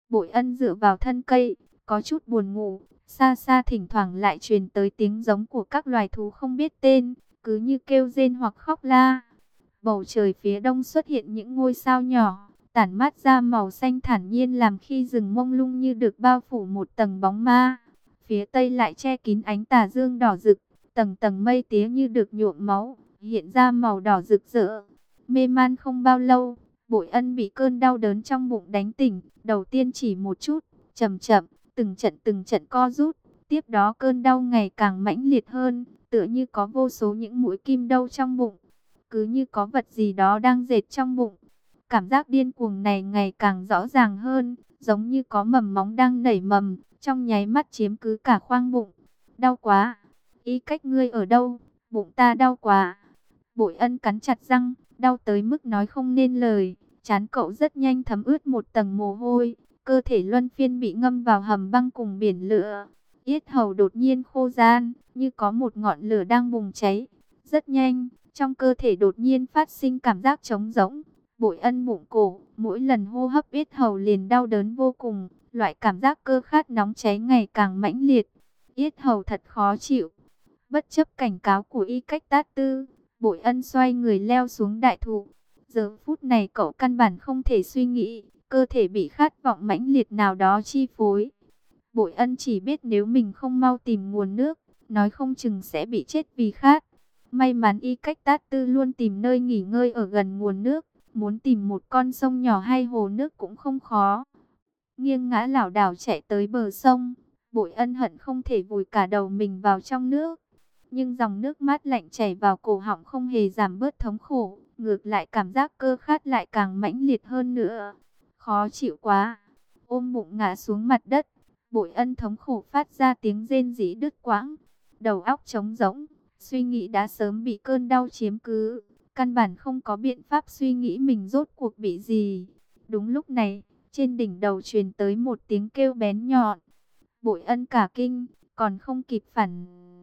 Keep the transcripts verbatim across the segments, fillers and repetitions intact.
Bội Ân dựa vào thân cây, có chút buồn ngủ. Xa xa thỉnh thoảng lại truyền tới tiếng giống của các loài thú không biết tên, cứ như kêu rên hoặc khóc la. Bầu trời phía đông xuất hiện những ngôi sao nhỏ, tản mát ra màu xanh thản nhiên làm khi rừng mông lung như được bao phủ một tầng bóng ma. Phía tây lại che kín ánh tà dương đỏ rực, tầng tầng mây tía như được nhuộm máu, hiện ra màu đỏ rực rỡ. Mê man không bao lâu, Bội Ân bị cơn đau đớn trong bụng đánh tỉnh, đầu tiên chỉ một chút, chậm chậm, từng trận từng trận co rút, tiếp đó cơn đau ngày càng mãnh liệt hơn, tựa như có vô số những mũi kim đau trong bụng, cứ như có vật gì đó đang dệt trong bụng. Cảm giác điên cuồng này ngày càng rõ ràng hơn, giống như có mầm móng đang nảy mầm, trong nháy mắt chiếm cứ cả khoang bụng. Đau quá, Y Cách ngươi ở đâu? Bụng ta đau quá. Bội Ân cắn chặt răng, đau tới mức nói không nên lời. Trán cậu rất nhanh thấm ướt một tầng mồ hôi, cơ thể luân phiên bị ngâm vào hầm băng cùng biển lửa. Yết hầu đột nhiên khô ran, như có một ngọn lửa đang bùng cháy. Rất nhanh, trong cơ thể đột nhiên phát sinh cảm giác trống rỗng. Bội Ân bụng cổ, mỗi lần hô hấp yết hầu liền đau đớn vô cùng, loại cảm giác cơ khát nóng cháy ngày càng mãnh liệt. Yết hầu thật khó chịu. Bất chấp cảnh cáo của Y Cách Tát Tư, Bội Ân xoay người leo xuống đại thụ. Giờ phút này cậu căn bản không thể suy nghĩ, cơ thể bị khát vọng mãnh liệt nào đó chi phối. Bội Ân chỉ biết nếu mình không mau tìm nguồn nước, nói không chừng sẽ bị chết vì khát. May mắn Y Cách Tát Tư luôn tìm nơi nghỉ ngơi ở gần nguồn nước, muốn tìm một con sông nhỏ hay hồ nước cũng không khó. Nghiêng ngã lảo đảo chạy tới bờ sông, Bội Ân hận không thể vùi cả đầu mình vào trong nước. Nhưng dòng nước mát lạnh chảy vào cổ họng không hề giảm bớt thống khổ, ngược lại cảm giác cơ khát lại càng mãnh liệt hơn nữa. Khó chịu quá, ôm bụng ngã xuống mặt đất, Bội Ân thống khổ phát ra tiếng rên rỉ đứt quãng. Đầu óc trống rỗng, suy nghĩ đã sớm bị cơn đau chiếm cứ, căn bản không có biện pháp suy nghĩ mình rốt cuộc bị gì. Đúng lúc này, trên đỉnh đầu truyền tới một tiếng kêu bén nhọn. Bội Ân cả kinh, còn không kịp phản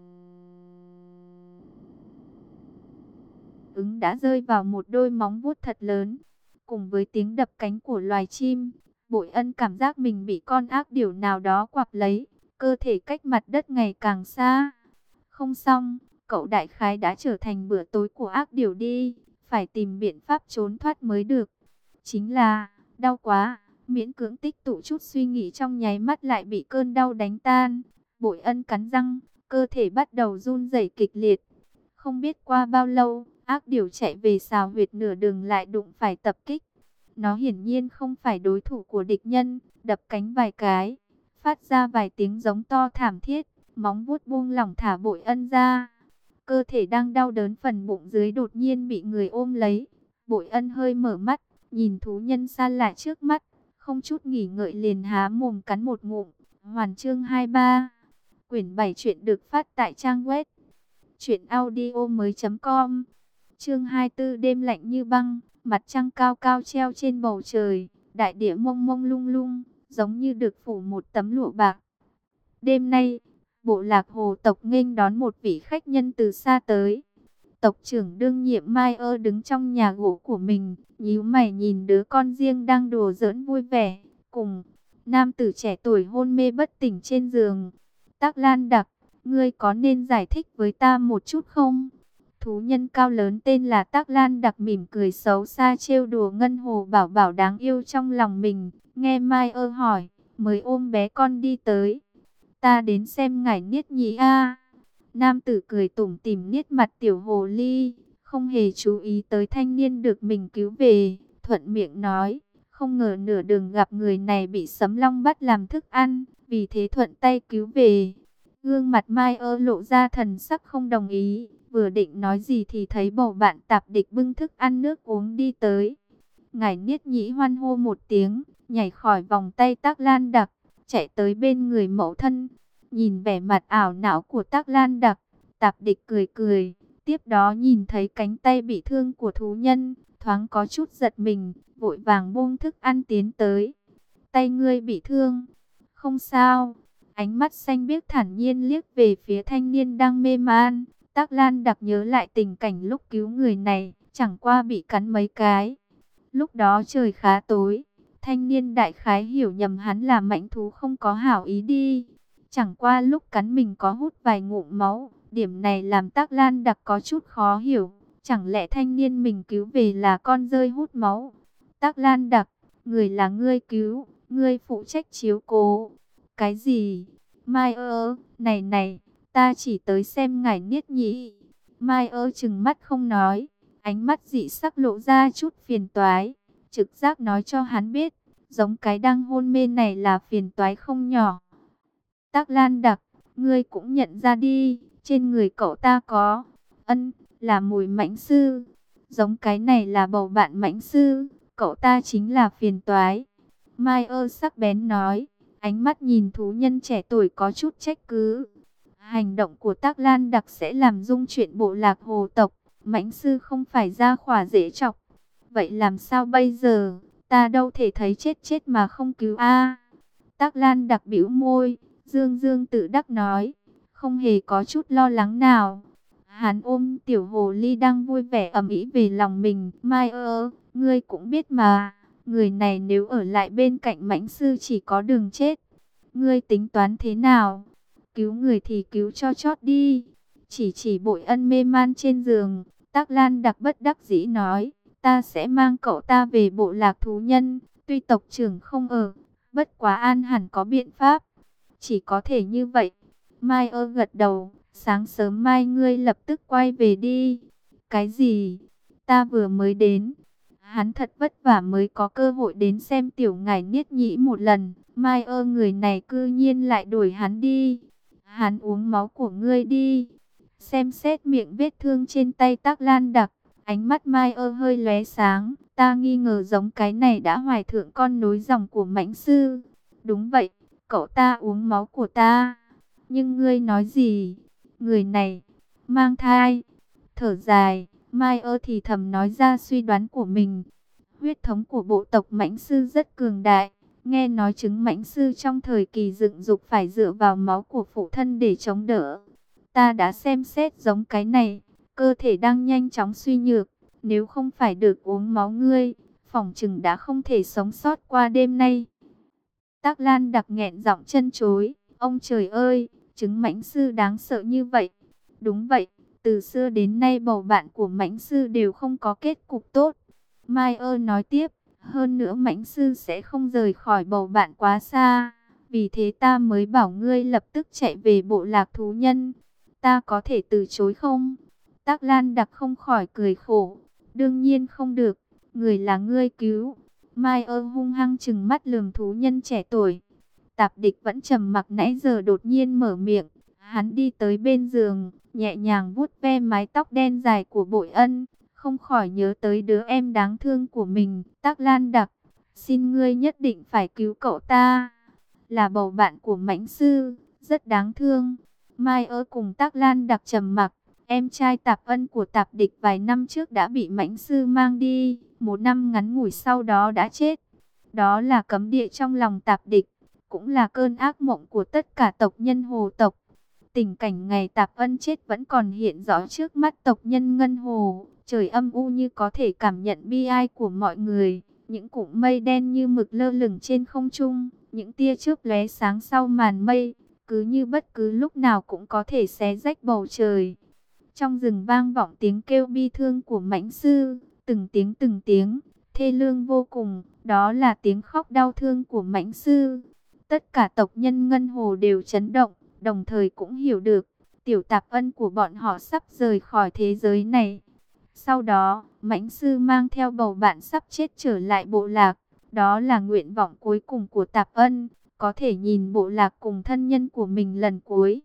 ứng đã rơi vào một đôi móng vuốt thật lớn. Cùng với tiếng đập cánh của loài chim, Bội Ân cảm giác mình bị con ác điểu nào đó quặp lấy, cơ thể cách mặt đất ngày càng xa. Không xong, cậu đại khái đã trở thành bữa tối của ác điểu đi, phải tìm biện pháp trốn thoát mới được. Chính là, đau quá, miễn cưỡng tích tụ chút suy nghĩ trong nháy mắt lại bị cơn đau đánh tan. Bội Ân cắn răng, cơ thể bắt đầu run rẩy kịch liệt. Không biết qua bao lâu, ác điểu chạy về xào huyệt nửa đường lại đụng phải tập kích. Nó hiển nhiên không phải đối thủ của địch nhân, đập cánh vài cái, phát ra vài tiếng giống to thảm thiết, móng vuốt buông lỏng thả Bội Ân ra. Cơ thể đang đau đớn phần bụng dưới đột nhiên bị người ôm lấy. Bội Ân hơi mở mắt, nhìn thú nhân xa lạ trước mắt, không chút nghỉ ngợi liền há mồm cắn một ngụm. Hoàn chương hai mươi ba. Quyển bảy truyện được phát tại trang web truyện audio mới chấm com. Chương hai mươi tư đêm lạnh như băng, mặt trăng cao cao treo trên bầu trời, đại địa mông mông lung lung, giống như được phủ một tấm lụa bạc. Đêm nay, bộ lạc hồ tộc nghênh đón một vị khách nhân từ xa tới. Tộc trưởng đương nhiệm Mai ơ đứng trong nhà gỗ của mình, nhíu mày nhìn đứa con riêng đang đùa giỡn vui vẻ, cùng nam tử trẻ tuổi hôn mê bất tỉnh trên giường. Tắc Lan Đặc, ngươi có nên giải thích với ta một chút không? Thú nhân cao lớn tên là Tắc Lan Đặc mỉm cười xấu xa trêu đùa ngân hồ bảo bảo đáng yêu trong lòng mình. Nghe Mai ơ hỏi, mới ôm bé con đi tới. Ta đến xem ngải niết nhĩ a. Nam tử cười tủm tỉm niết mặt tiểu hồ ly, không hề chú ý tới thanh niên được mình cứu về, thuận miệng nói, không ngờ nửa đường gặp người này bị sấm long bắt làm thức ăn, vì thế thuận tay cứu về. Gương mặt Mai ơ lộ ra thần sắc không đồng ý, vừa định nói gì thì thấy bầu bạn tạp địch bưng thức ăn nước uống đi tới. Ngải niết nhĩ hoan hô một tiếng, nhảy khỏi vòng tay Tắc Lan Đặc, chạy tới bên người mẫu thân. Nhìn vẻ mặt ảo não của Tắc Lan Đặc, tạp địch cười cười, tiếp đó nhìn thấy cánh tay bị thương của thú nhân, thoáng có chút giật mình, vội vàng buông thức ăn tiến tới. Tay ngươi bị thương? Không sao. Ánh mắt xanh biếc thản nhiên liếc về phía thanh niên đang mê man. Tắc Lan Đặc nhớ lại tình cảnh lúc cứu người này, chẳng qua bị cắn mấy cái. Lúc đó trời khá tối, Thanh niên đại khái hiểu nhầm hắn là mãnh thú không có hảo ý đi. Chẳng qua lúc cắn mình có hút vài ngụm máu. Điểm này làm Tắc Lan Đặc có chút khó hiểu. Chẳng lẽ thanh niên mình cứu về là con rơi hút máu? Tắc Lan Đặc, người là ngươi cứu, ngươi phụ trách chiếu cố. Cái gì? Mai ơ, này này, ta chỉ tới xem ngài Niết Nhĩ. Mai ơ trừng mắt không nói, ánh mắt dị sắc lộ ra chút phiền toái. Trực giác nói cho hắn biết, giống cái đang hôn mê này là phiền toái không nhỏ. Tắc Lan Đặc, ngươi cũng nhận ra đi, trên người cậu ta có, ân, là mùi mãnh sư. Giống cái này là bầu bạn mãnh sư, cậu ta chính là phiền toái. Mai ơ sắc bén nói, ánh mắt nhìn thú nhân trẻ tuổi có chút trách cứ. Hành động của Tắc Lan Đặc sẽ làm rung chuyển bộ lạc hồ tộc, mãnh sư không phải ra khỏa dễ chọc. Vậy làm sao bây giờ, ta đâu thể thấy chết chết mà không cứu a. Tắc Lan Đặc bĩu môi, dương dương tự đắc nói, không hề có chút lo lắng nào. Hắn ôm tiểu hồ ly đang vui vẻ ầm ĩ về lòng mình. Mai ơ, ngươi cũng biết mà, người này nếu ở lại bên cạnh mãnh sư chỉ có đường chết. Ngươi tính toán thế nào? Cứu người thì cứu cho chót đi. Chỉ chỉ Bội Ân mê man trên giường, Tắc Lan Đặc bất đắc dĩ nói, ta sẽ mang cậu ta về bộ lạc thú nhân. Tuy tộc trưởng không ở, bất quá An hẳn có biện pháp. Chỉ có thể như vậy. Mai ơ gật đầu, sáng sớm mai ngươi lập tức quay về đi. Cái gì? Ta vừa mới đến. Hắn thật vất vả mới có cơ hội đến xem tiểu ngải Niết Nhĩ một lần. Mai ơ người này cư nhiên lại đuổi hắn đi. Hắn uống máu của ngươi đi. Xem xét miệng vết thương trên tay Tắc Lan Đặc, ánh mắt Mai ơ hơi lóe sáng. Ta nghi ngờ giống cái này đã hoài thượng con nối dòng của mãnh sư. Đúng vậy, cậu ta uống máu của ta. Nhưng ngươi nói gì? Người này mang thai. Thở dài, Mai ơ thì thầm nói ra suy đoán của mình. Huyết thống của bộ tộc mãnh sư rất cường đại. Nghe nói trứng mãnh sư trong thời kỳ dựng dục phải dựa vào máu của phụ thân để chống đỡ. Ta đã xem xét giống cái này, cơ thể đang nhanh chóng suy nhược. Nếu không phải được uống máu ngươi, phỏng chừng đã không thể sống sót qua đêm nay. Tắc Lan Đặc nghẹn giọng chân chối. Ông trời ơi, trứng mãnh sư đáng sợ như vậy. Đúng vậy, từ xưa đến nay bầu bạn của mãnh sư đều không có kết cục tốt. Mai ơ nói tiếp, hơn nữa mãnh sư sẽ không rời khỏi bầu bạn quá xa. Vì thế ta mới bảo ngươi lập tức chạy về bộ lạc thú nhân. Ta có thể từ chối không? Tắc Lan Đặc không khỏi cười khổ. Đương nhiên không được, người là ngươi cứu. Mai ơ hung hăng trừng mắt lườm thú nhân trẻ tuổi. Tạp Địch vẫn trầm mặc nãy giờ đột nhiên mở miệng. Hắn đi tới bên giường, nhẹ nhàng vuốt ve mái tóc đen dài của Bội Ân. Không khỏi nhớ tới đứa em đáng thương của mình. Tắc Lan Đặc, xin ngươi nhất định phải cứu cậu ta. Là bầu bạn của mãnh sư, rất đáng thương. Mai ơ cùng Tắc Lan Đặc trầm mặc. Em trai Tạp Ân của Tạp Địch vài năm trước đã bị mãnh sư mang đi. Một năm ngắn ngủi sau đó đã chết. Đó là cấm địa trong lòng Tạp Địch. Cũng là cơn ác mộng của tất cả tộc nhân Hồ tộc. Tình cảnh ngày Tạp Ân chết vẫn còn hiện rõ trước mắt tộc nhân Ngân Hồ. Trời âm u như có thể cảm nhận bi ai của mọi người. Những cụm mây đen như mực lơ lửng trên không trung. Những tia chớp lóe sáng sau màn mây. Cứ như bất cứ lúc nào cũng có thể xé rách bầu trời. Trong rừng vang vọng tiếng kêu bi thương của mãnh sư. Từng tiếng từng tiếng, thê lương vô cùng. Đó là tiếng khóc đau thương của mãnh sư. Tất cả tộc nhân Ngân Hồ đều chấn động. Đồng thời cũng hiểu được, tiểu Tạp Ân của bọn họ sắp rời khỏi thế giới này. Sau đó, mãnh sư mang theo bầu bạn sắp chết trở lại bộ lạc. Đó là nguyện vọng cuối cùng của Tạp Ân, có thể nhìn bộ lạc cùng thân nhân của mình lần cuối.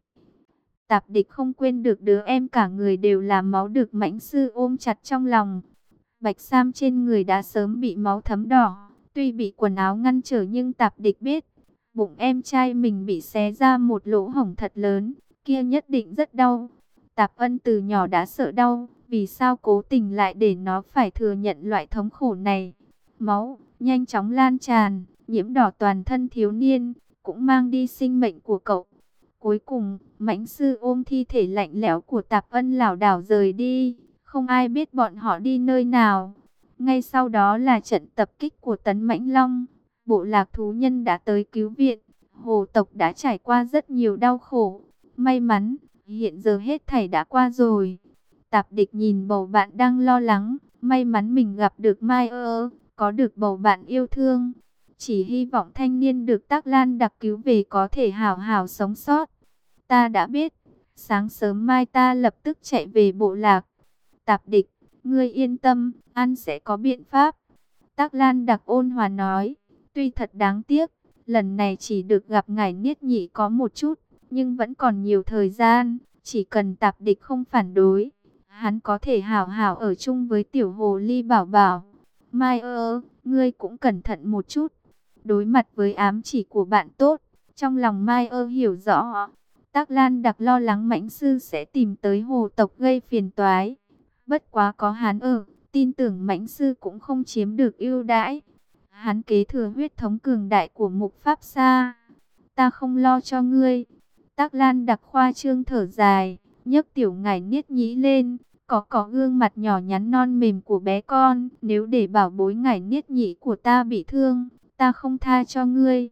Tạp Địch không quên được đứa em cả người đều là máu được mãnh sư ôm chặt trong lòng. Bạch sam trên người đã sớm bị máu thấm đỏ, tuy bị quần áo ngăn trở nhưng Tạp Địch biết, bụng em trai mình bị xé ra một lỗ hổng thật lớn, kia nhất định rất đau. Tạp Ân từ nhỏ đã sợ đau, vì sao cố tình lại để nó phải thừa nhận loại thống khổ này. Máu nhanh chóng lan tràn, nhiễm đỏ toàn thân thiếu niên, cũng mang đi sinh mệnh của cậu. Cuối cùng, mãnh sư ôm thi thể lạnh lẽo của Tạp Ân lảo đảo rời đi, không ai biết bọn họ đi nơi nào. Ngay sau đó là trận tập kích của Tấn Mãnh Long. bộ lạc thú nhân đã tới cứu viện. Hồ tộc đã trải qua rất nhiều đau khổ. May mắn, hiện giờ hết thảy đã qua rồi. Tạp Địch nhìn bầu bạn đang lo lắng. May mắn mình gặp được Mai ơ, có được bầu bạn yêu thương. Chỉ hy vọng thanh niên được Tắc Lan Đặc cứu về có thể hảo hảo sống sót. Ta đã biết. Sáng sớm mai ta lập tức chạy về bộ lạc. Tạp Địch, ngươi yên tâm, An sẽ có biện pháp. Tắc Lan Đặc ôn hòa nói. Tuy thật đáng tiếc, lần này chỉ được gặp ngài Niết Nhị có một chút, nhưng vẫn còn nhiều thời gian. Chỉ cần Tạp Địch không phản đối, hắn có thể hảo hảo ở chung với tiểu hồ ly bảo bảo. Mai ơ, ngươi cũng cẩn thận một chút. Đối mặt với ám chỉ của bạn tốt, trong lòng Mai ơ hiểu rõ. Tắc Lan Đặc lo lắng Mãnh Sư sẽ tìm tới hồ tộc gây phiền toái. Bất quá có hắn ở, tin tưởng Mãnh Sư cũng không chiếm được ưu đãi. Hắn kế thừa huyết thống cường đại của Mục Pháp Sa. Ta không lo cho ngươi. Tắc Lan Đặc khoa trương thở dài, nhấc tiểu ngải Niết Nhĩ lên. Có có gương mặt nhỏ nhắn non mềm của bé con. Nếu để bảo bối ngải Niết Nhĩ của ta bị thương, ta không tha cho ngươi.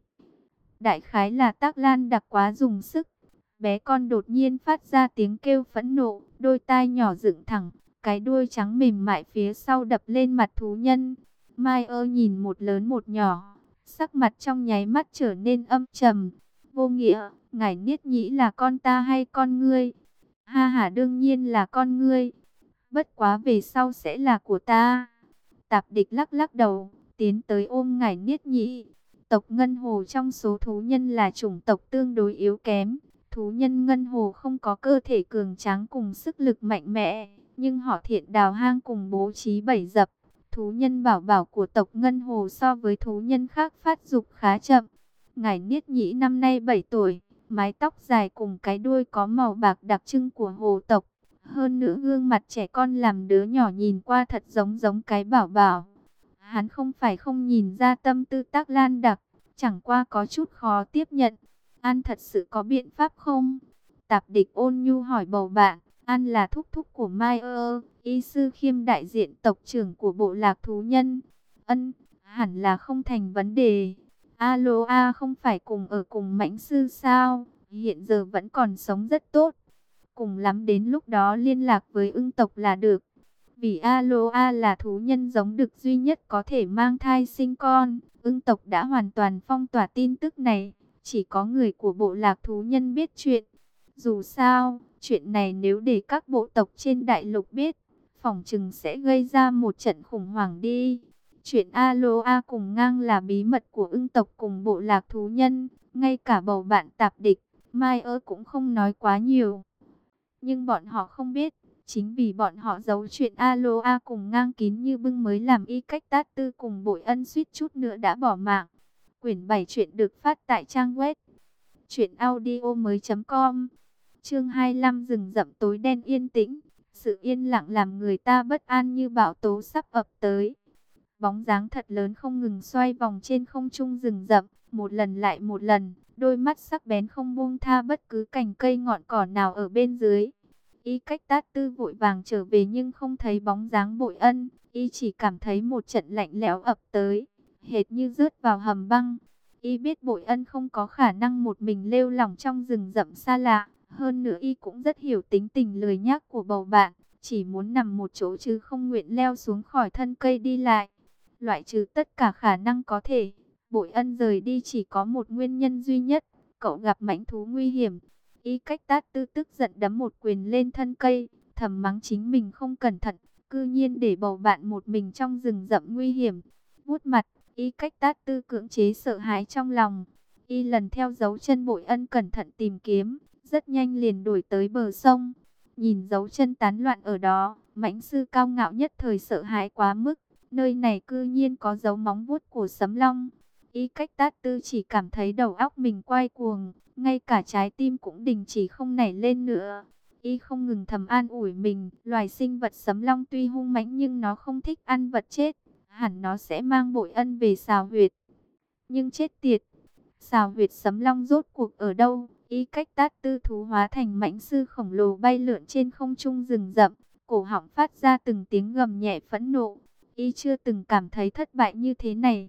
Đại khái là Tắc Lan Đặc quá dùng sức. Bé con đột nhiên phát ra tiếng kêu phẫn nộ, đôi tai nhỏ dựng thẳng, cái đuôi trắng mềm mại phía sau đập lên mặt thú nhân. Mai ơ nhìn một lớn một nhỏ, sắc mặt trong nháy mắt trở nên âm trầm. Vô nghĩa, ngải Niết Nhĩ là con ta hay con ngươi? Ha ha, đương nhiên là con ngươi. Bất quá về sau sẽ là của ta. Tạp Địch lắc lắc đầu, tiến tới ôm ngải Niết Nhĩ. Tộc Ngân Hồ trong số thú nhân là chủng tộc tương đối yếu kém. Thú nhân Ngân Hồ không có cơ thể cường tráng cùng sức lực mạnh mẽ, nhưng họ thiện đào hang cùng bố trí bẫy dập. Thú nhân bảo bảo của tộc Ngân Hồ so với thú nhân khác phát dục khá chậm. Ngải Niết Nhĩ năm nay bảy tuổi, mái tóc dài cùng cái đuôi có màu bạc đặc trưng của hồ tộc. Hơn nữa gương mặt trẻ con làm đứa nhỏ nhìn qua thật giống giống cái bảo bảo. Hắn không phải không nhìn ra tâm tư Tắc Lan Đặc, chẳng qua có chút khó tiếp nhận. An thật sự có biện pháp không? Tạp Địch ôn nhu hỏi bầu bạn. An là thúc thúc của Mai ơ, y sư Khiêm đại diện tộc trưởng của bộ lạc thú nhân. Ân, hẳn là không thành vấn đề. Alo a, không phải cùng ở cùng Mãnh Sư sao? Hiện giờ vẫn còn sống rất tốt. Cùng lắm đến lúc đó liên lạc với ưng tộc là được. Vì Alo a là thú nhân giống đực duy nhất có thể mang thai sinh con. Ưng tộc đã hoàn toàn phong tỏa tin tức này. Chỉ có người của bộ lạc thú nhân biết chuyện. Dù sao, chuyện này nếu để các bộ tộc trên đại lục biết, phỏng chừng sẽ gây ra một trận khủng hoảng đi. Chuyện Aloha cùng ngang là bí mật của ưng tộc cùng bộ lạc thú nhân. Ngay cả bầu bạn Tạp Địch, Mai ơ cũng không nói quá nhiều. Nhưng bọn họ không biết, chính vì bọn họ giấu chuyện Aloha cùng ngang kín như bưng mới làm Y Cách Tát Tư cùng Bội Ân suýt chút nữa đã bỏ mạng. Quyển bảy truyện được phát tại trang web truyện audio mới chấm com. Chương hai mươi lăm, rừng rậm tối đen yên tĩnh. Sự yên lặng làm người ta bất an như bão tố sắp ập tới. Bóng dáng thật lớn không ngừng xoay vòng trên không trung rừng rậm, một lần lại một lần, đôi mắt sắc bén không buông tha bất cứ cành cây ngọn cỏ nào ở bên dưới. Y Cách Tát Tư vội vàng trở về nhưng không thấy bóng dáng Bội Ân, y chỉ cảm thấy một trận lạnh lẽo ập tới, hệt như rớt vào hầm băng. Y biết Bội Ân không có khả năng một mình lêu lỏng trong rừng rậm xa lạ, hơn nữa y cũng rất hiểu tính tình lười nhác của bầu bạn, chỉ muốn nằm một chỗ chứ không nguyện leo xuống khỏi thân cây đi lại. Loại trừ tất cả khả năng có thể, Bội Ân rời đi chỉ có một nguyên nhân duy nhất, cậu gặp mãnh thú nguy hiểm. Y Cách Tát Tư tức giận đấm một quyền lên thân cây, thầm mắng chính mình không cẩn thận, cư nhiên để bầu bạn một mình trong rừng rậm nguy hiểm. Vuốt mặt, Y Cách Tát Tư cưỡng chế sợ hãi trong lòng. Y lần theo dấu chân Bội Ân cẩn thận tìm kiếm, rất nhanh liền đuổi tới bờ sông. Nhìn dấu chân tán loạn ở đó, mãnh sư cao ngạo nhất thời sợ hãi quá mức. Nơi này cư nhiên có dấu móng vuốt của sấm long. Y Cách Tát Tư chỉ cảm thấy đầu óc mình quay cuồng, ngay cả trái tim cũng đình chỉ không nảy lên nữa. Y không ngừng thầm an ủi mình, loài sinh vật sấm long tuy hung mãnh nhưng nó không thích ăn vật chết, hẳn nó sẽ mang Bội Ân về xào huyệt. Nhưng chết tiệt, xào huyệt sấm long rốt cuộc ở đâu? Y Cách Tát Tư thú hóa thành mãnh sư khổng lồ bay lượn trên không trung rừng rậm, cổ họng phát ra từng tiếng gầm nhẹ phẫn nộ. Y chưa từng cảm thấy thất bại như thế này.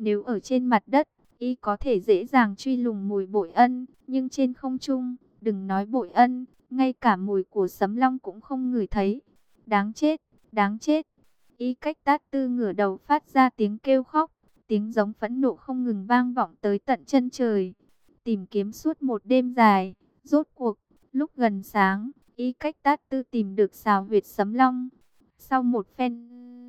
Nếu ở trên mặt đất, y có thể dễ dàng truy lùng mùi Bội Ân, nhưng trên không trung, đừng nói Bội Ân, ngay cả mùi của Sấm Long cũng không ngửi thấy. Đáng chết, đáng chết. Y Cách Tát Tư ngửa đầu phát ra tiếng kêu khóc, tiếng giống phẫn nộ không ngừng vang vọng tới tận chân trời. Tìm kiếm suốt một đêm dài, rốt cuộc, lúc gần sáng, Y Cách Tát Tư tìm được xào huyệt Sấm Long. Sau một phen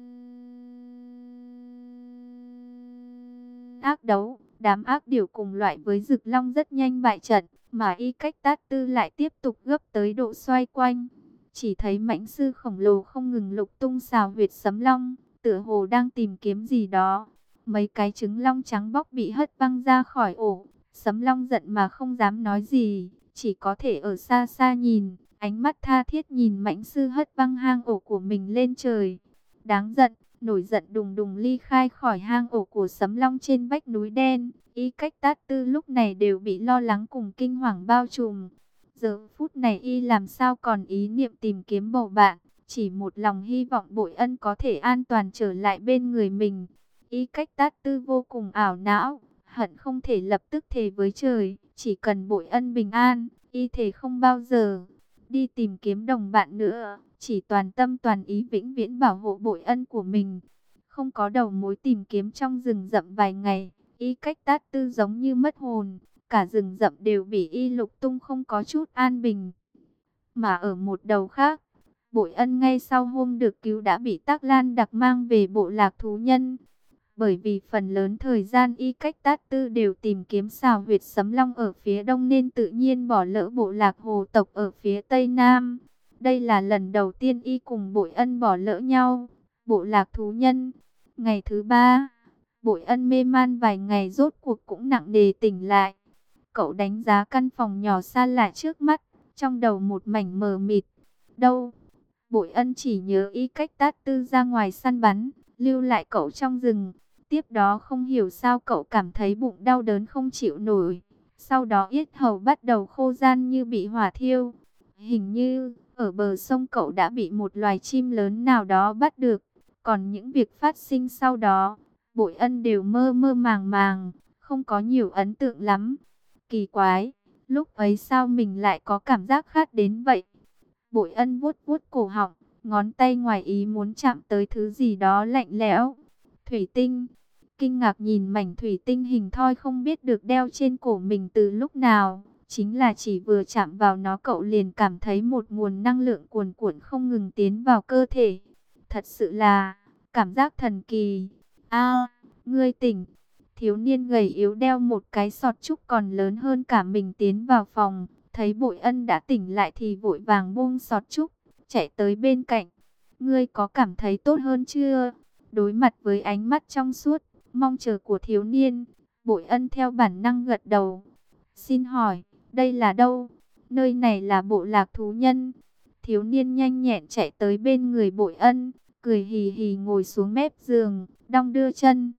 ác đấu, đám ác điểu cùng loại với Dực Long rất nhanh bại trận, mà Y Cách Tát Tư lại tiếp tục gấp tới độ xoay quanh. Chỉ thấy mãnh sư khổng lồ không ngừng lục tung xào huyệt Sấm Long, tựa hồ đang tìm kiếm gì đó. Mấy cái trứng long trắng bóc bị hất văng ra khỏi ổ. Sấm Long giận mà không dám nói gì, chỉ có thể ở xa xa nhìn, ánh mắt tha thiết nhìn mãnh sư hất văng hang ổ của mình lên trời. Đáng giận, nổi giận đùng đùng ly khai khỏi hang ổ của Sấm Long trên vách núi đen. Y Cách Tát Tư lúc này đều bị lo lắng cùng kinh hoàng bao trùm. Giờ phút này y làm sao còn ý niệm tìm kiếm bầu bạn, chỉ một lòng hy vọng Bội Ân có thể an toàn trở lại bên người mình. Y Cách Tát Tư vô cùng ảo não, hận không thể lập tức thề với trời, chỉ cần Bội Ân bình an, y thề không bao giờ đi tìm kiếm đồng bạn nữa, chỉ toàn tâm toàn ý vĩnh viễn bảo hộ Bội Ân của mình. Không có đầu mối tìm kiếm trong rừng rậm vài ngày, Y Cách Tát Tư giống như mất hồn, cả rừng rậm đều bị y lục tung không có chút an bình. Mà ở một đầu khác, Bội Ân ngay sau hôm được cứu đã bị Tắc Lan Đặc mang về bộ lạc thú nhân. Bởi vì phần lớn thời gian Y Cách Tát Tư đều tìm kiếm xào huyệt Sấm Long ở phía đông nên tự nhiên bỏ lỡ bộ lạc hồ tộc ở phía tây nam. Đây là lần đầu tiên y cùng Bội Ân bỏ lỡ nhau. Bộ lạc thú nhân. Ngày thứ ba, Bội Ân mê man vài ngày rốt cuộc cũng nặng nề tỉnh lại. Cậu đánh giá căn phòng nhỏ xa lạ trước mắt, trong đầu một mảnh mờ mịt. Đâu? Bội Ân chỉ nhớ Y Cách Tát Tư ra ngoài săn bắn, lưu lại cậu trong rừng. Tiếp đó không hiểu sao cậu cảm thấy bụng đau đớn không chịu nổi. Sau đó yết hầu bắt đầu khô ran như bị hỏa thiêu. Hình như ở bờ sông cậu đã bị một loài chim lớn nào đó bắt được. Còn những việc phát sinh sau đó, Bội Ân đều mơ mơ màng màng, không có nhiều ấn tượng lắm. Kỳ quái, lúc ấy sao mình lại có cảm giác khát đến vậy? Bội Ân vuốt vuốt cổ họng, ngón tay ngoài ý muốn chạm tới thứ gì đó lạnh lẽo. Thủy tinh. Kinh ngạc nhìn mảnh thủy tinh hình thoi không biết được đeo trên cổ mình từ lúc nào. Chính là chỉ vừa chạm vào nó cậu liền cảm thấy một nguồn năng lượng cuồn cuộn không ngừng tiến vào cơ thể. Thật sự là cảm giác thần kỳ. A, ngươi tỉnh. Thiếu niên gầy yếu đeo một cái sọt trúc còn lớn hơn cả mình tiến vào phòng. Thấy Bội Ân đã tỉnh lại thì vội vàng buông sọt trúc, chạy tới bên cạnh. Ngươi có cảm thấy tốt hơn chưa? Đối mặt với ánh mắt trong suốt, mong chờ của thiếu niên, Bội Ân theo bản năng gật đầu. Xin hỏi, đây là đâu? Nơi này là bộ lạc thú nhân. Thiếu niên nhanh nhẹn chạy tới bên người Bội Ân, cười hì hì ngồi xuống mép giường, đong đưa chân.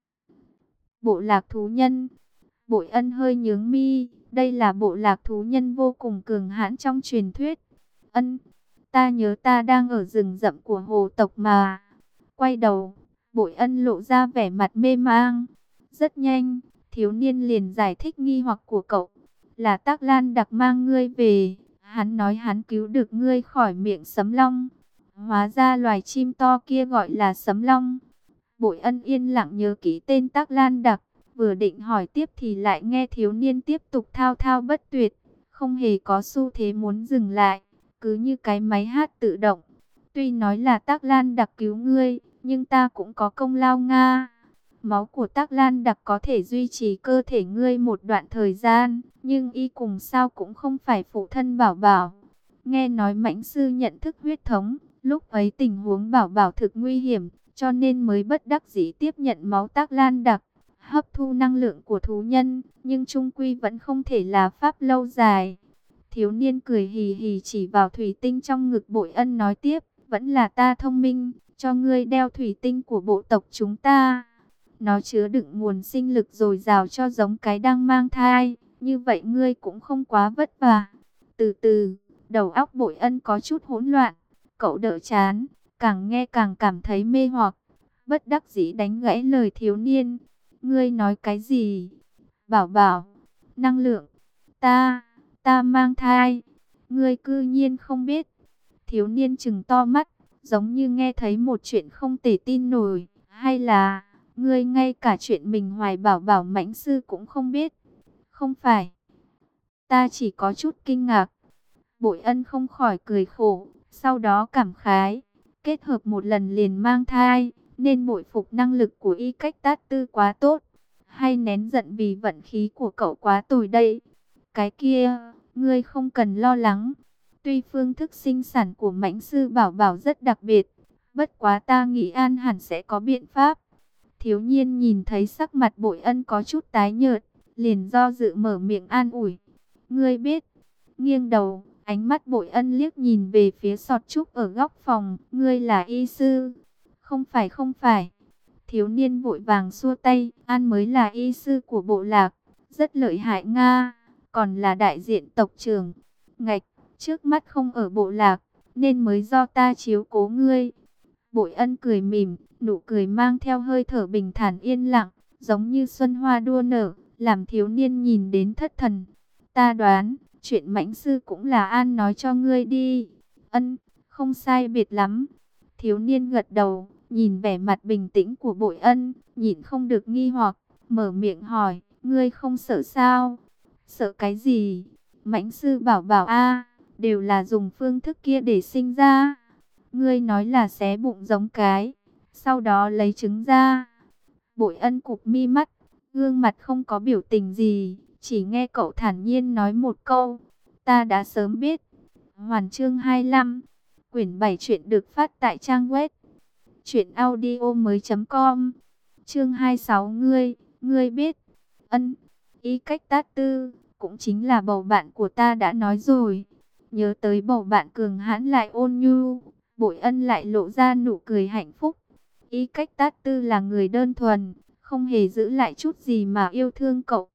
Bộ lạc thú nhân. Bội Ân hơi nhướng mi, đây là bộ lạc thú nhân vô cùng cường hãn trong truyền thuyết. Ân, ta nhớ ta đang ở rừng rậm của hồ tộc mà. Quay đầu, Bội Ân lộ ra vẻ mặt mê mang. Rất nhanh, thiếu niên liền giải thích nghi hoặc của cậu. Là Tắc Lan Đặc mang ngươi về, hắn nói hắn cứu được ngươi khỏi miệng Sấm Long. Hóa ra loài chim to kia gọi là Sấm Long. Bội Ân yên lặng nhớ kỹ tên Tắc Lan Đặc, vừa định hỏi tiếp thì lại nghe thiếu niên tiếp tục thao thao bất tuyệt, không hề có xu thế muốn dừng lại, cứ như cái máy hát tự động. Tuy nói là Tắc Lan Đặc cứu ngươi, nhưng ta cũng có công lao nga. Máu của Tắc Lan Đặc có thể duy trì cơ thể ngươi một đoạn thời gian, nhưng y cùng sao cũng không phải phụ thân Bảo Bảo. Nghe nói mãnh sư nhận thức huyết thống, lúc ấy tình huống Bảo Bảo thực nguy hiểm, cho nên mới bất đắc dĩ tiếp nhận máu Tắc Lan Đặc, hấp thu năng lượng của thú nhân, nhưng chung quy vẫn không thể là pháp lâu dài. Thiếu niên cười hì hì chỉ vào thủy tinh trong ngực Bội Ân nói tiếp, vẫn là ta thông minh, cho ngươi đeo thủy tinh của bộ tộc chúng ta. Nó chứa đựng nguồn sinh lực dồi dào cho giống cái đang mang thai, như vậy ngươi cũng không quá vất vả. Từ từ, đầu óc Bội Ân có chút hỗn loạn, cậu đỡ chán, càng nghe càng cảm thấy mê hoặc, bất đắc dĩ đánh gãy lời thiếu niên. Ngươi nói cái gì? Bảo bảo, năng lượng, ta, ta mang thai. Ngươi cư nhiên không biết. Thiếu niên trừng to mắt, giống như nghe thấy một chuyện không thể tin nổi. Hay là, ngươi ngay cả chuyện mình hoài bảo bảo mãnh sư cũng không biết? Không phải, ta chỉ có chút kinh ngạc. Bội Ân không khỏi cười khổ, sau đó cảm khái, kết hợp một lần liền mang thai, nên bội phục năng lực của Y Cách Tát Tư quá tốt, hay nén giận vì vận khí của cậu quá tồi đây. Cái kia, ngươi không cần lo lắng, tuy phương thức sinh sản của mãnh sư bảo bảo rất đặc biệt, bất quá ta nghĩ An hẳn sẽ có biện pháp. Thiếu nhiên nhìn thấy sắc mặt Bội Ân có chút tái nhợt, liền do dự mở miệng an ủi. Ngươi biết, nghiêng đầu, ánh mắt Bội Ân liếc nhìn về phía Sọt Trúc ở góc phòng. Ngươi là y sư? Không phải không phải. Thiếu niên vội vàng xua tay. An mới là y sư của bộ lạc, rất lợi hại Nga, còn là đại diện tộc trưởng. Ngạch, trước mắt không ở bộ lạc, nên mới do ta chiếu cố ngươi. Bội Ân cười mỉm, nụ cười mang theo hơi thở bình thản yên lặng, giống như xuân hoa đua nở, làm thiếu niên nhìn đến thất thần. Ta đoán, chuyện mãnh sư cũng là An nói cho ngươi đi. Ân, không sai biệt lắm. Thiếu niên gật đầu, nhìn vẻ mặt bình tĩnh của Bội Ân, nhịn không được nghi hoặc, mở miệng hỏi, ngươi không sợ sao? Sợ cái gì? Mãnh sư bảo bảo a, đều là dùng phương thức kia để sinh ra. Ngươi nói là xé bụng giống cái, sau đó lấy trứng ra. Bội Ân cụp mi mắt, gương mặt không có biểu tình gì, chỉ nghe cậu thản nhiên nói một câu, ta đã sớm biết. Hoàn chương hai mươi lăm, quyển bảy truyện được phát tại trang web truyệnaudiomoi.com. Chương hai mươi sáu, ngươi, ngươi biết? Ân, Y Cách Tát Tư, cũng chính là bầu bạn của ta đã nói rồi. Nhớ tới bầu bạn cường hãn lại ôn nhu, Bội Ân lại lộ ra nụ cười hạnh phúc. Y Cách Tát Tư là người đơn thuần, không hề giữ lại chút gì mà yêu thương cậu.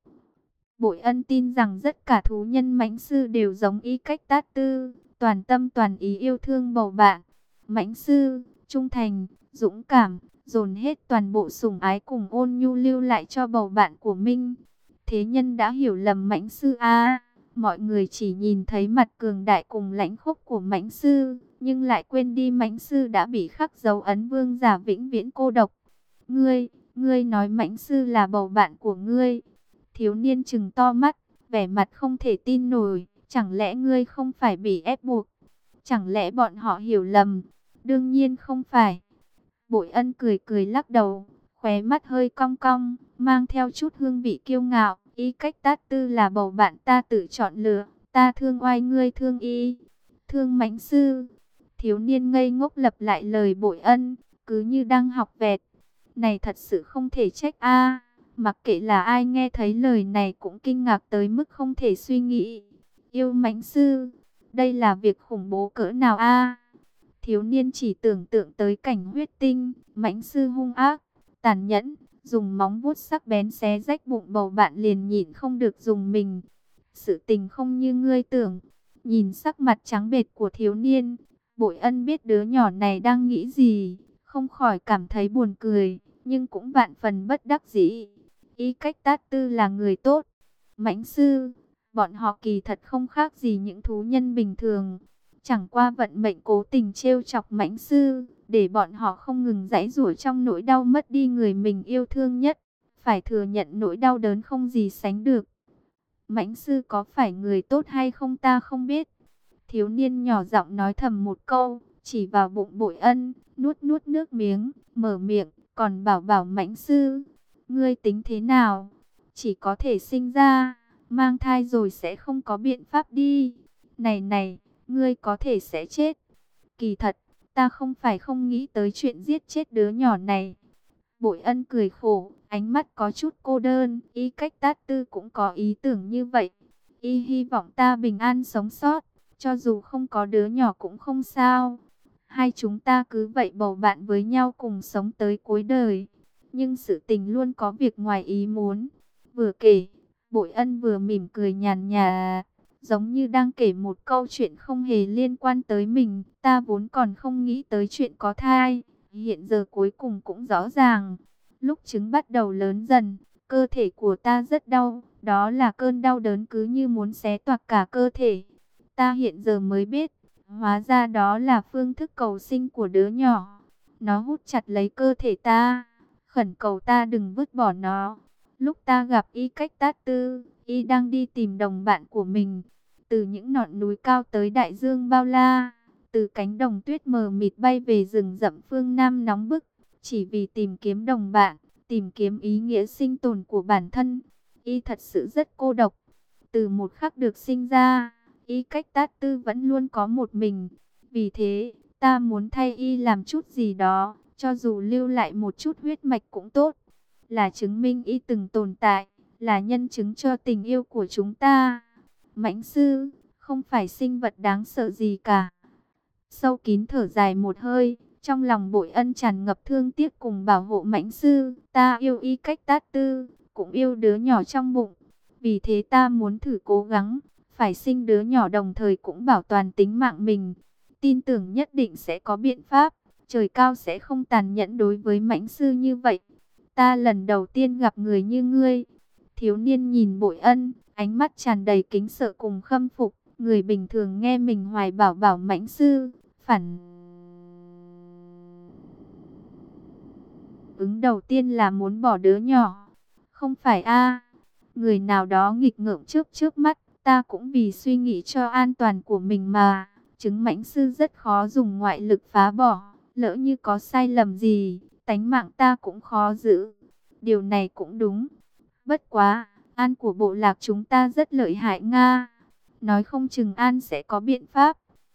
Bội Ân tin rằng tất cả thú nhân mãnh sư đều giống Y Cách Tát Tư, toàn tâm toàn ý yêu thương bầu bạn. Mãnh sư, trung thành, dũng cảm, dồn hết toàn bộ sủng ái cùng ôn nhu lưu lại cho bầu bạn của mình. Thế nhân đã hiểu lầm mãnh sư a, mọi người chỉ nhìn thấy mặt cường đại cùng lãnh khốc của mãnh sư, nhưng lại quên đi mãnh sư đã bị khắc dấu ấn vương giả vĩnh viễn cô độc. Ngươi, ngươi nói mãnh sư là bầu bạn của ngươi? Thiếu niên trừng to mắt, vẻ mặt không thể tin nổi. Chẳng lẽ ngươi không phải bị ép buộc? Chẳng lẽ bọn họ hiểu lầm? Đương nhiên không phải. Bội Ân cười cười lắc đầu, khóe mắt hơi cong cong, mang theo chút hương vị kiêu ngạo. Y Cách Tát Tư là bầu bạn ta tự chọn lựa, ta thương oai ngươi thương y, thương mãnh sư. Thiếu niên ngây ngốc lặp lại lời Bội Ân, cứ như đang học vẹt. Này thật sự không thể trách a, mặc kệ là ai nghe thấy lời này cũng kinh ngạc tới mức không thể suy nghĩ. Yêu mãnh sư, đây là việc khủng bố cỡ nào a? Thiếu niên chỉ tưởng tượng tới cảnh huyết tinh, mãnh sư hung ác, tàn nhẫn, dùng móng vuốt sắc bén xé rách bụng bầu bạn liền nhịn không được dùng mình. Sự tình không như ngươi tưởng. Nhìn sắc mặt trắng bệch của thiếu niên, Bội Ân biết đứa nhỏ này đang nghĩ gì, không khỏi cảm thấy buồn cười, nhưng cũng vạn phần bất đắc dĩ. Y Cách Tát Tư là người tốt. Mãnh sư, bọn họ kỳ thật không khác gì những thú nhân bình thường. Chẳng qua vận mệnh cố tình trêu chọc mãnh sư, để bọn họ không ngừng giãy giụa trong nỗi đau mất đi người mình yêu thương nhất. Phải thừa nhận nỗi đau đớn không gì sánh được. Mãnh sư có phải người tốt hay không ta không biết. Thiếu niên nhỏ giọng nói thầm một câu, chỉ vào bụng Bội Ân, nuốt nuốt nước miếng, mở miệng, còn bảo bảo mãnh sư. Ngươi tính thế nào? Chỉ có thể sinh ra, mang thai rồi sẽ không có biện pháp đi. Này này, ngươi có thể sẽ chết. Kỳ thật, ta không phải không nghĩ tới chuyện giết chết đứa nhỏ này. Bội Ân cười khổ, ánh mắt có chút cô đơn. Y Cách Tát Tư cũng có ý tưởng như vậy. Y hy vọng ta bình an sống sót, cho dù không có đứa nhỏ cũng không sao. Hai chúng ta cứ vậy bầu bạn với nhau cùng sống tới cuối đời. Nhưng sự tình luôn có việc ngoài ý muốn. Vừa kể, Bội Ân vừa mỉm cười nhàn nhạt, giống như đang kể một câu chuyện không hề liên quan tới mình. Ta vốn còn không nghĩ tới chuyện có thai, hiện giờ cuối cùng cũng rõ ràng. Lúc trứng bắt đầu lớn dần, cơ thể của ta rất đau, đó là cơn đau đớn cứ như muốn xé toạc cả cơ thể. Ta hiện giờ mới biết, hóa ra đó là phương thức cầu sinh của đứa nhỏ. Nó hút chặt lấy cơ thể ta, khẩn cầu ta đừng vứt bỏ nó. Lúc ta gặp Y Cách Tát Tư, Y đang đi tìm đồng bạn của mình. Từ những ngọn núi cao tới đại dương bao la, từ cánh đồng tuyết mờ mịt bay về rừng rậm phương Nam nóng bức, chỉ vì tìm kiếm đồng bạn, tìm kiếm ý nghĩa sinh tồn của bản thân. Y thật sự rất cô độc. Từ một khắc được sinh ra, Y Cách Tát Tư vẫn luôn có một mình. Vì thế, ta muốn thay Y làm chút gì đó, cho dù lưu lại một chút huyết mạch cũng tốt. Là chứng minh Y từng tồn tại, là nhân chứng cho tình yêu của chúng ta. Mãnh sư, không phải sinh vật đáng sợ gì cả. Sâu kín thở dài một hơi, trong lòng Bội Ân tràn ngập thương tiếc cùng bảo hộ Mãnh sư. Ta yêu Y Cách Tát Tư, cũng yêu đứa nhỏ trong bụng. Vì thế ta muốn thử cố gắng, phải sinh đứa nhỏ đồng thời cũng bảo toàn tính mạng mình. Tin tưởng nhất định sẽ có biện pháp, trời cao sẽ không tàn nhẫn đối với Mãnh sư như vậy. Ta lần đầu tiên gặp người như ngươi. Thiếu niên nhìn Bội Ân, ánh mắt tràn đầy kính sợ cùng khâm phục. Người bình thường nghe mình hoài bảo bảo Mãnh sư, phản ứng đầu tiên là muốn bỏ đứa nhỏ. Không phải a? Người nào đó nghịch ngợm trước trước mắt, ta cũng vì suy nghĩ cho an toàn của mình mà. Trứng Mãnh sư rất khó dùng ngoại lực phá bỏ, lỡ như có sai lầm gì, tánh mạng ta cũng khó giữ. Điều này cũng đúng. Bất quá, An của bộ lạc chúng ta rất lợi hại Nga. Nói không chừng An sẽ có biện pháp.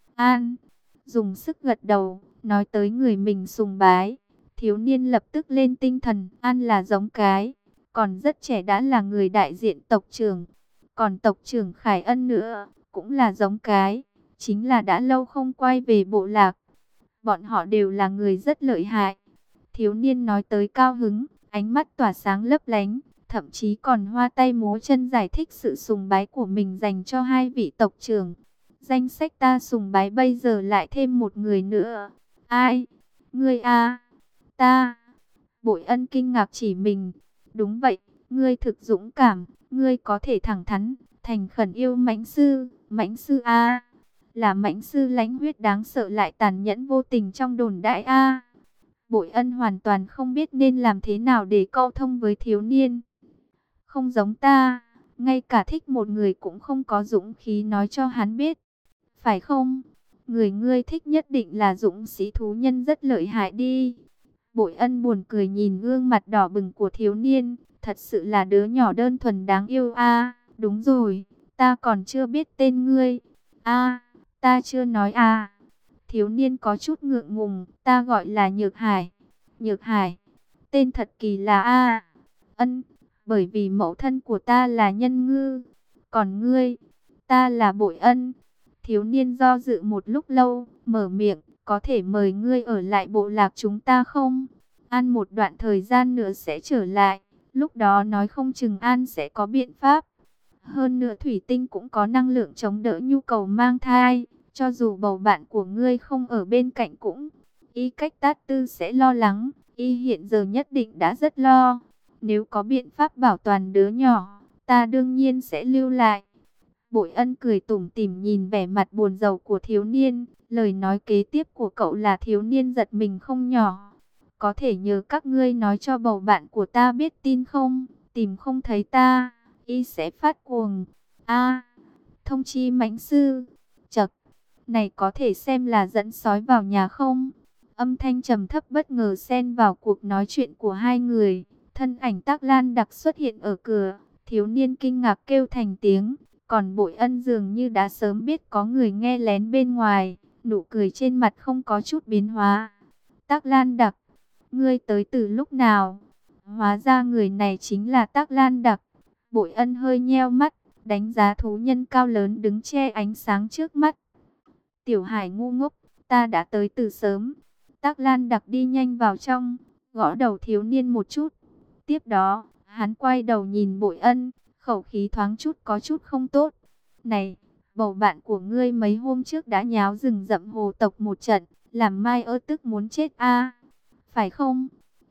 An dùng sức gật đầu, nói tới người mình sùng bái. Thiếu niên lập tức lên tinh thần. An là giống cái, còn rất trẻ đã là người đại diện tộc trưởng. Còn tộc trưởng Khải Ân nữa, cũng là giống cái, chính là đã lâu không quay về bộ lạc. Bọn họ đều là người rất lợi hại. Thiếu niên nói tới cao hứng, ánh mắt tỏa sáng lấp lánh, thậm chí còn hoa tay múa chân giải thích sự sùng bái của mình dành cho hai vị tộc trưởng. Danh sách ta sùng bái bây giờ lại thêm một người nữa. Ai? Ngươi a? Ta? Bội Ân kinh ngạc chỉ mình. Đúng vậy, ngươi thực dũng cảm, ngươi có thể thẳng thắn, thành khẩn yêu Mãnh sư. Mãnh sư a? Là Mãnh sư lãnh huyết đáng sợ lại tàn nhẫn vô tình trong đồn đại a. Bội Ân hoàn toàn không biết nên làm thế nào để câu thông với thiếu niên. Không giống ta, ngay cả thích một người cũng không có dũng khí nói cho hắn biết. Phải không? Người ngươi thích nhất định là dũng sĩ thú nhân rất lợi hại đi. Bội Ân buồn cười nhìn gương mặt đỏ bừng của thiếu niên. Thật sự là đứa nhỏ đơn thuần đáng yêu a. Đúng rồi, ta còn chưa biết tên ngươi. A, ta chưa nói à. Thiếu niên có chút ngượng ngùng. Ta gọi là Nhược Hải. Nhược Hải, tên thật kỳ lạ a. Ân, bởi vì mẫu thân của ta là Nhân Ngư. Còn ngươi? Ta là Bội Ân. Thiếu niên do dự một lúc lâu, mở miệng. Có thể mời ngươi ở lại bộ lạc chúng ta không? An một đoạn thời gian nữa sẽ trở lại. Lúc đó nói không chừng An sẽ có biện pháp. Hơn nữa thủy tinh cũng có năng lượng chống đỡ nhu cầu mang thai. Cho dù bầu bạn của ngươi không ở bên cạnh cũng, Y Cách Tát Tư sẽ lo lắng. Y hiện giờ nhất định đã rất lo. Nếu có biện pháp bảo toàn đứa nhỏ, ta đương nhiên sẽ lưu lại. Bội Ân cười tủm tỉm nhìn vẻ mặt buồn rầu của thiếu niên. Lời nói kế tiếp của cậu là thiếu niên giật mình không nhỏ. Có thể nhờ các ngươi nói cho bầu bạn của ta biết tin không? Tìm không thấy ta, Y sẽ phát cuồng. A, thông chi Mãnh sư. Chậc, này có thể xem là dẫn sói vào nhà không? Âm thanh trầm thấp bất ngờ xen vào cuộc nói chuyện của hai người. Thân ảnh Tắc Lan Đặc xuất hiện ở cửa. Thiếu niên kinh ngạc kêu thành tiếng. Còn Bội Ân dường như đã sớm biết có người nghe lén bên ngoài. Nụ cười trên mặt không có chút biến hóa. Tắc Lan Đặc, ngươi tới từ lúc nào? Hóa ra người này chính là Tắc Lan Đặc. Bội Ân hơi nheo mắt, đánh giá thú nhân cao lớn đứng che ánh sáng trước mắt. Tiểu Hải ngu ngốc, ta đã tới từ sớm. Tắc Lan Đặc đi nhanh vào trong, gõ đầu thiếu niên một chút. Tiếp đó, hắn quay đầu nhìn Bội Ân, khẩu khí thoáng chút có chút không tốt. Này, bầu bạn của ngươi mấy hôm trước đã nháo rừng rậm hồ tộc một trận, làm Mai ơ tức muốn chết a. Phải không?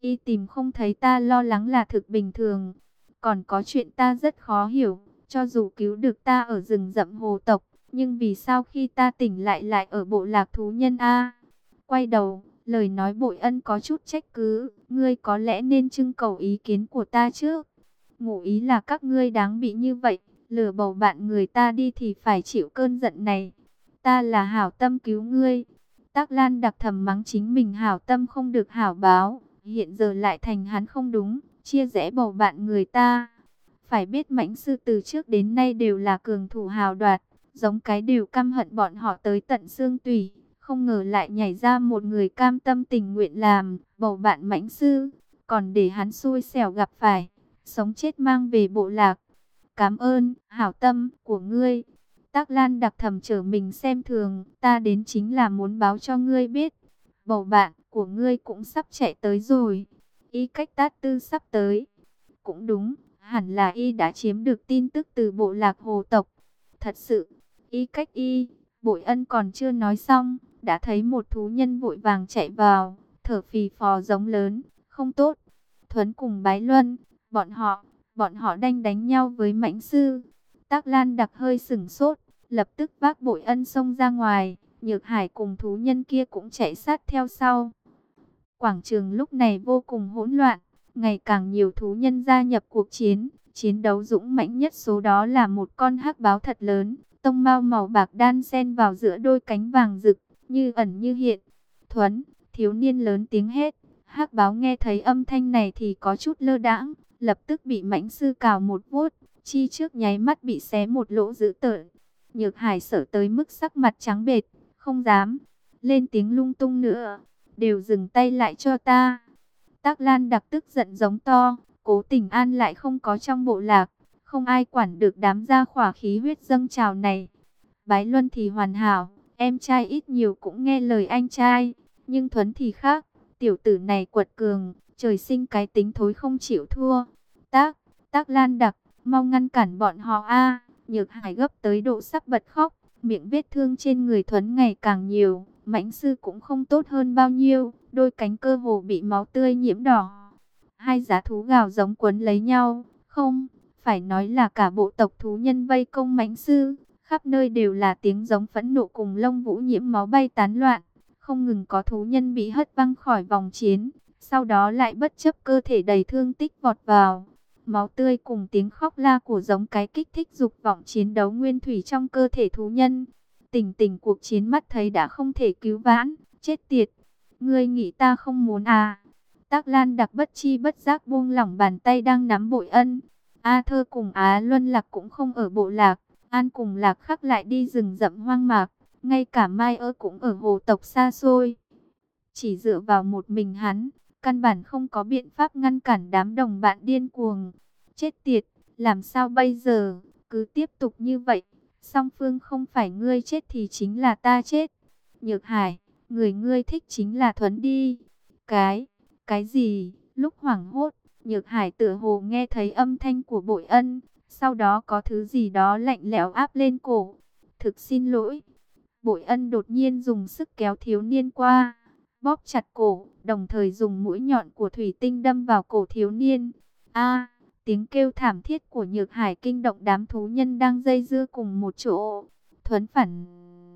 Y tìm không thấy ta lo lắng là thực bình thường. Còn có chuyện ta rất khó hiểu, cho dù cứu được ta ở rừng rậm hồ tộc, nhưng vì sao khi ta tỉnh lại lại ở bộ lạc thú nhân a? Quay đầu, lời nói Bội Ân có chút trách cứ, ngươi có lẽ nên trưng cầu ý kiến của ta trước. Ngụ ý là các ngươi đáng bị như vậy, lừa bầu bạn người ta đi thì phải chịu cơn giận này. Ta là hảo tâm cứu ngươi. Tắc Lan đặc thầm mắng chính mình hảo tâm không được hảo báo, hiện giờ lại thành hắn không đúng, chia rẽ bầu bạn người ta. Phải biết mãnh sư từ trước đến nay đều là cường thủ hào đoạt, giống cái đều căm hận bọn họ tới tận xương tủy. Không ngờ lại nhảy ra một người cam tâm tình nguyện làm bầu bạn mãnh sư, còn để hắn xui xẻo gặp phải, sống chết mang về bộ lạc. Cảm ơn, hảo tâm của ngươi. Tắc Lan đặc thầm trở mình xem thường, ta đến chính là muốn báo cho ngươi biết. Bầu bạn của ngươi cũng sắp chạy tới rồi. Y cách tát tư sắp tới. Cũng đúng, hẳn là y đã chiếm được tin tức từ bộ lạc hồ tộc. Thật sự, y cách y, Bội Ân còn chưa nói xong, đã thấy một thú nhân vội vàng chạy vào, thở phì phò giống lớn, không tốt. Thuấn cùng Bái Luân, bọn họ, bọn họ đanh đánh nhau với mãnh sư. Tắc Lan đặc hơi sửng sốt, lập tức vác Bội Ân xông ra ngoài, Nhược Hải cùng thú nhân kia cũng chạy sát theo sau. Quảng trường lúc này vô cùng hỗn loạn, ngày càng nhiều thú nhân gia nhập cuộc chiến, chiến đấu dũng mãnh nhất số đó là một con hắc báo thật lớn, tông mao màu bạc đan xen vào giữa đôi cánh vàng rực, như ẩn như hiện. Thuấn, thiếu niên lớn tiếng hét, hắc báo nghe thấy âm thanh này thì có chút lơ đãng, lập tức bị mãnh sư cào một vuốt, chi trước nháy mắt bị xé một lỗ dữ tợn. Nhược Hải sợ tới mức sắc mặt trắng bệch, không dám lên tiếng lung tung nữa, đều dừng tay lại cho ta. Tắc Lan đặc tức giận giống to, Cố Tình An lại không có trong bộ lạc, không ai quản được đám gia khỏa khí huyết dâng trào này. Bái Luân thì hoàn hảo, em trai ít nhiều cũng nghe lời anh trai, nhưng Thuấn thì khác, tiểu tử này quật cường, trời sinh cái tính thối không chịu thua. Tác, Tắc Lan đặc, mau ngăn cản bọn họ a. Nhược Hải gấp tới độ sắp bật khóc, miệng vết thương trên người Thuấn ngày càng nhiều, mãnh sư cũng không tốt hơn bao nhiêu, đôi cánh cơ hồ bị máu tươi nhiễm đỏ. Hai giá thú gào giống quấn lấy nhau, không, phải nói là cả bộ tộc thú nhân vây công mãnh sư, khắp nơi đều là tiếng giống phẫn nộ cùng lông vũ nhiễm máu bay tán loạn, không ngừng có thú nhân bị hất văng khỏi vòng chiến, sau đó lại bất chấp cơ thể đầy thương tích vọt vào. Máu tươi cùng tiếng khóc la của giống cái kích thích dục vọng chiến đấu nguyên thủy trong cơ thể thú nhân. Tình tình cuộc chiến mắt thấy đã không thể cứu vãn, chết tiệt. Ngươi nghĩ ta không muốn à? Tắc Lan đặc bất chi bất giác buông lỏng bàn tay đang nắm Bội Ân. A Thơ cùng Á Luân Lạc cũng không ở bộ lạc, An cùng Lạc Khắc lại đi rừng rậm hoang mạc, ngay cả Mai ơ cũng ở hồ tộc xa xôi. Chỉ dựa vào một mình hắn, căn bản không có biện pháp ngăn cản đám đồng bạn điên cuồng. Chết tiệt, làm sao bây giờ? Cứ tiếp tục như vậy, song phương không phải ngươi chết thì chính là ta chết. Nhược Hải, người ngươi thích chính là Thuấn đi. Cái, cái gì? Lúc hoảng hốt, Nhược Hải tựa hồ nghe thấy âm thanh của Bội Ân, sau đó có thứ gì đó lạnh lẽo áp lên cổ. Thực xin lỗi. Bội Ân đột nhiên dùng sức kéo thiếu niên qua, bóp chặt cổ, đồng thời dùng mũi nhọn của thủy tinh đâm vào cổ thiếu niên. A, tiếng kêu thảm thiết của Nhược Hải kinh động đám thú nhân đang dây dưa cùng một chỗ. Thuấn phản